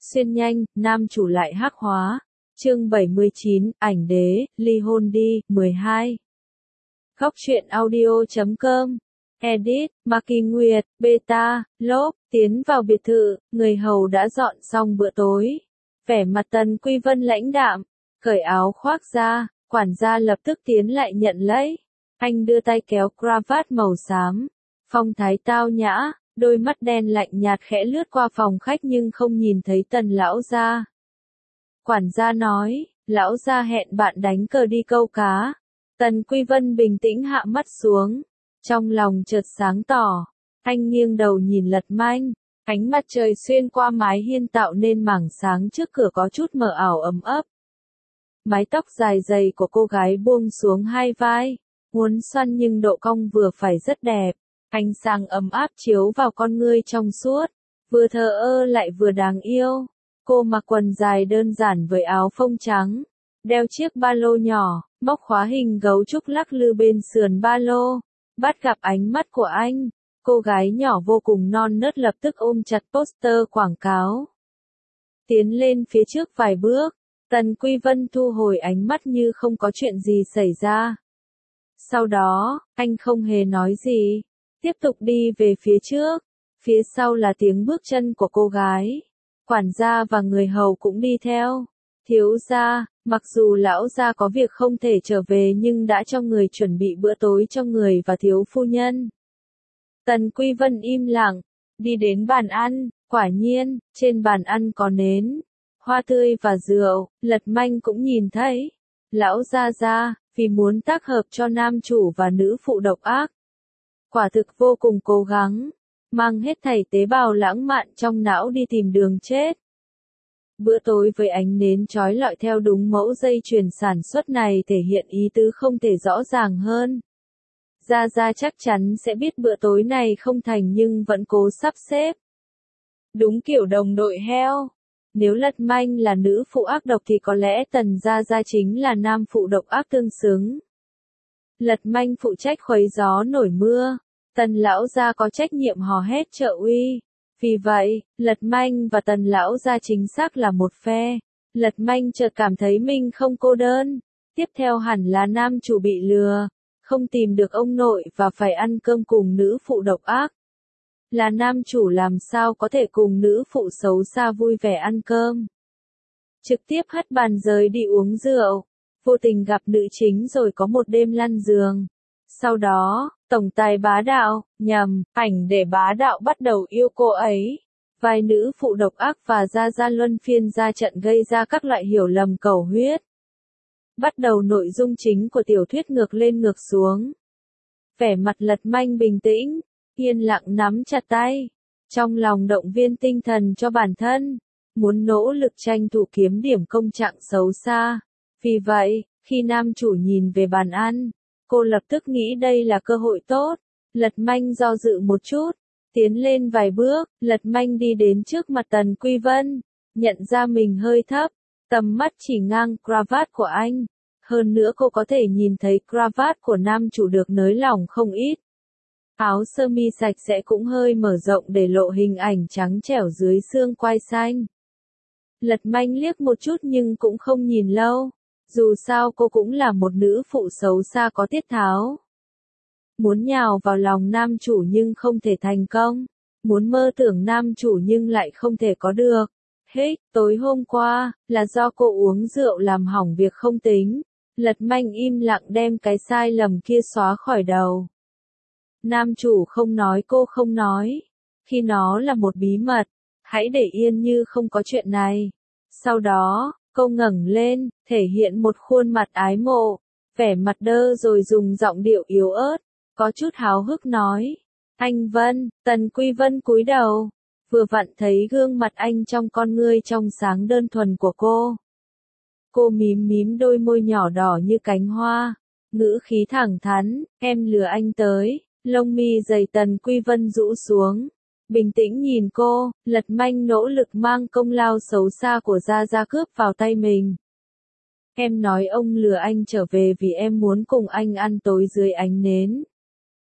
Xuyên nhanh, nam chủ lại hắc hóa. Chương 79, ảnh đế, ly hôn đi, 12. Góc truyện audio.com. Edit, Maki Nguyệt, Beta, Lốp, tiến vào biệt thự, người hầu đã dọn xong bữa tối. Vẻ mặt Tần Quy Vân lãnh đạm, cởi áo khoác ra, quản gia lập tức tiến lại nhận lấy. Anh đưa tay kéo cravat màu xám, phong thái tao nhã, đôi mắt đen lạnh nhạt khẽ lướt qua phòng khách nhưng không nhìn thấy Tần lão gia. Quản gia nói, lão gia hẹn bạn đánh cờ đi câu cá. Tần Quy Vân bình tĩnh hạ mắt xuống, trong lòng chợt sáng tỏ. Anh nghiêng đầu nhìn Lật Manh, ánh mặt trời xuyên qua mái hiên tạo nên mảng sáng trước cửa có chút mờ ảo ấm ấp. Mái tóc dài dày của cô gái buông xuống hai vai, uốn xoăn nhưng độ cong vừa phải rất đẹp. Ánh sáng ấm áp chiếu vào con ngươi trong suốt, vừa thờ ơ lại vừa đáng yêu. Cô mặc quần dài đơn giản với áo phông trắng, đeo chiếc ba lô nhỏ, móc khóa hình gấu trúc lắc lư bên sườn ba lô. Bắt gặp ánh mắt của anh, cô gái nhỏ vô cùng non nớt lập tức ôm chặt poster quảng cáo. Tiến lên phía trước vài bước, Tần Quy Vân thu hồi ánh mắt như không có chuyện gì xảy ra. Sau đó, anh không hề nói gì, tiếp tục đi về phía trước. Phía sau là tiếng bước chân của cô gái. Quản gia và người hầu cũng đi theo. Thiếu gia, mặc dù lão gia có việc không thể trở về nhưng đã cho người chuẩn bị bữa tối cho người và thiếu phu nhân. Tần Quy Vân im lặng, đi đến bàn ăn, quả nhiên, trên bàn ăn có nến, hoa tươi và rượu. Lật Manh cũng nhìn thấy. Lão gia, vì muốn tác hợp cho nam chủ và nữ phụ độc ác, quả thực vô cùng cố gắng, mang hết thảy tế bào lãng mạn trong não đi tìm đường chết. Bữa tối với ánh nến chói lọi theo đúng mẫu dây chuyền sản xuất này thể hiện ý tứ không thể rõ ràng hơn. Gia chắc chắn sẽ biết bữa tối này không thành nhưng vẫn cố sắp xếp. Đúng kiểu đồng đội heo. Nếu Lật Manh là nữ phụ ác độc thì có lẽ Tần Gia chính là nam phụ độc ác tương xứng. Lật Manh phụ trách khuấy gió nổi mưa, Tần lão gia có trách nhiệm hò hét trợ uy. Vì vậy, Lật Manh và Tần lão gia chính xác là một phe. Lật Manh chợt cảm thấy mình không cô đơn. Tiếp theo hẳn là nam chủ bị lừa, không tìm được ông nội và phải ăn cơm cùng nữ phụ độc ác. Là nam chủ làm sao có thể cùng nữ phụ xấu xa vui vẻ ăn cơm. Trực tiếp hất bàn rời đi uống rượu, vô tình gặp nữ chính rồi có một đêm lăn giường. Sau đó, tổng tài bá đạo, ảnh để bá đạo bắt đầu yêu cô ấy. Vài nữ phụ độc ác và Gia luân phiên ra trận gây ra các loại hiểu lầm cầu huyết. Bắt đầu nội dung chính của tiểu thuyết ngược lên ngược xuống. Vẻ mặt Lật Manh bình tĩnh, yên lặng nắm chặt tay, trong lòng động viên tinh thần cho bản thân, muốn nỗ lực tranh thủ kiếm điểm công trạng xấu xa. Vì vậy, khi nam chủ nhìn về bàn ăn, cô lập tức nghĩ đây là cơ hội tốt. Lật Manh do dự một chút, tiến lên vài bước. Lật Manh đi đến trước mặt Tần Quy Vân, nhận ra mình hơi thấp, tầm mắt chỉ ngang cravat của anh. Hơn nữa cô có thể nhìn thấy cravat của nam chủ được nới lỏng không ít. Áo sơ mi sạch sẽ cũng hơi mở rộng để lộ hình ảnh trắng trẻo dưới xương quai xanh. Lật Manh liếc một chút nhưng cũng không nhìn lâu. Dù sao cô cũng là một nữ phụ xấu xa có tiết tháo. Muốn nhào vào lòng nam chủ nhưng không thể thành công. Muốn mơ tưởng nam chủ nhưng lại không thể có được. Tối hôm qua, là do cô uống rượu làm hỏng việc không tính. Lật Manh im lặng đem cái sai lầm kia xóa khỏi đầu. Nam chủ không nói cô không nói. Khi nó là một bí mật, hãy để yên như không có chuyện này. Sau đó, cô ngẩng lên, thể hiện một khuôn mặt ái mộ, vẻ mặt đơ rồi dùng giọng điệu yếu ớt, có chút háo hức nói. Anh Vân. Tần Quy Vân cúi đầu, vừa vặn thấy gương mặt anh trong con ngươi trong sáng đơn thuần của cô. Cô mím đôi môi nhỏ đỏ như cánh hoa, ngữ khí thẳng thắn, em lừa anh tới. Lông mi dày Tần Quy Vân rũ xuống, bình tĩnh nhìn cô. Lật Manh nỗ lực mang công lao xấu xa của Gia cướp vào tay mình. Em nói ông lừa anh trở về vì em muốn cùng anh ăn tối dưới ánh nến.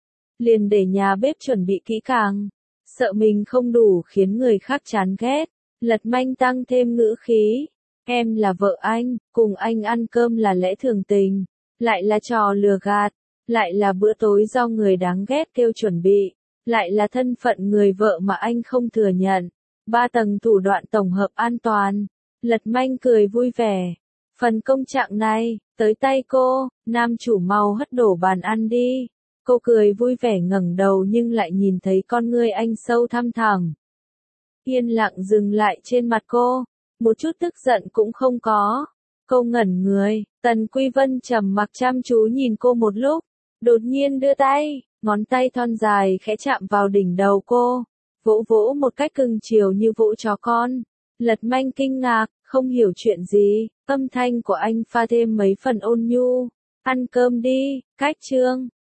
Liền để nhà bếp chuẩn bị kỹ càng, sợ mình không đủ khiến người khác chán ghét. Lật Manh tăng thêm ngữ khí. Em là vợ anh, cùng anh ăn cơm là lẽ thường tình. Lại là trò lừa gạt. Lại là bữa tối do người đáng ghét kêu chuẩn bị. Lại là thân phận người vợ mà anh không thừa nhận. 3 tầng thủ đoạn tổng hợp an toàn. Lật Manh cười vui vẻ. Phần công trạng này, tới tay cô, nam chủ mau hất đổ bàn ăn đi. Cô cười vui vẻ ngẩng đầu nhưng lại nhìn thấy con ngươi anh sâu thăm thẳm. Yên lặng dừng lại trên mặt cô, một chút tức giận cũng không có. Cô ngẩn người, Tần Quy Vân trầm mặc chăm chú nhìn cô một lúc, đột nhiên đưa tay, ngón tay thon dài khẽ chạm vào đỉnh đầu cô, vỗ vỗ một cách cưng chiều như vỗ chó con. Lật Manh kinh ngạc, không hiểu chuyện gì, âm thanh của anh pha thêm mấy phần ôn nhu. Ăn cơm đi, cách chương.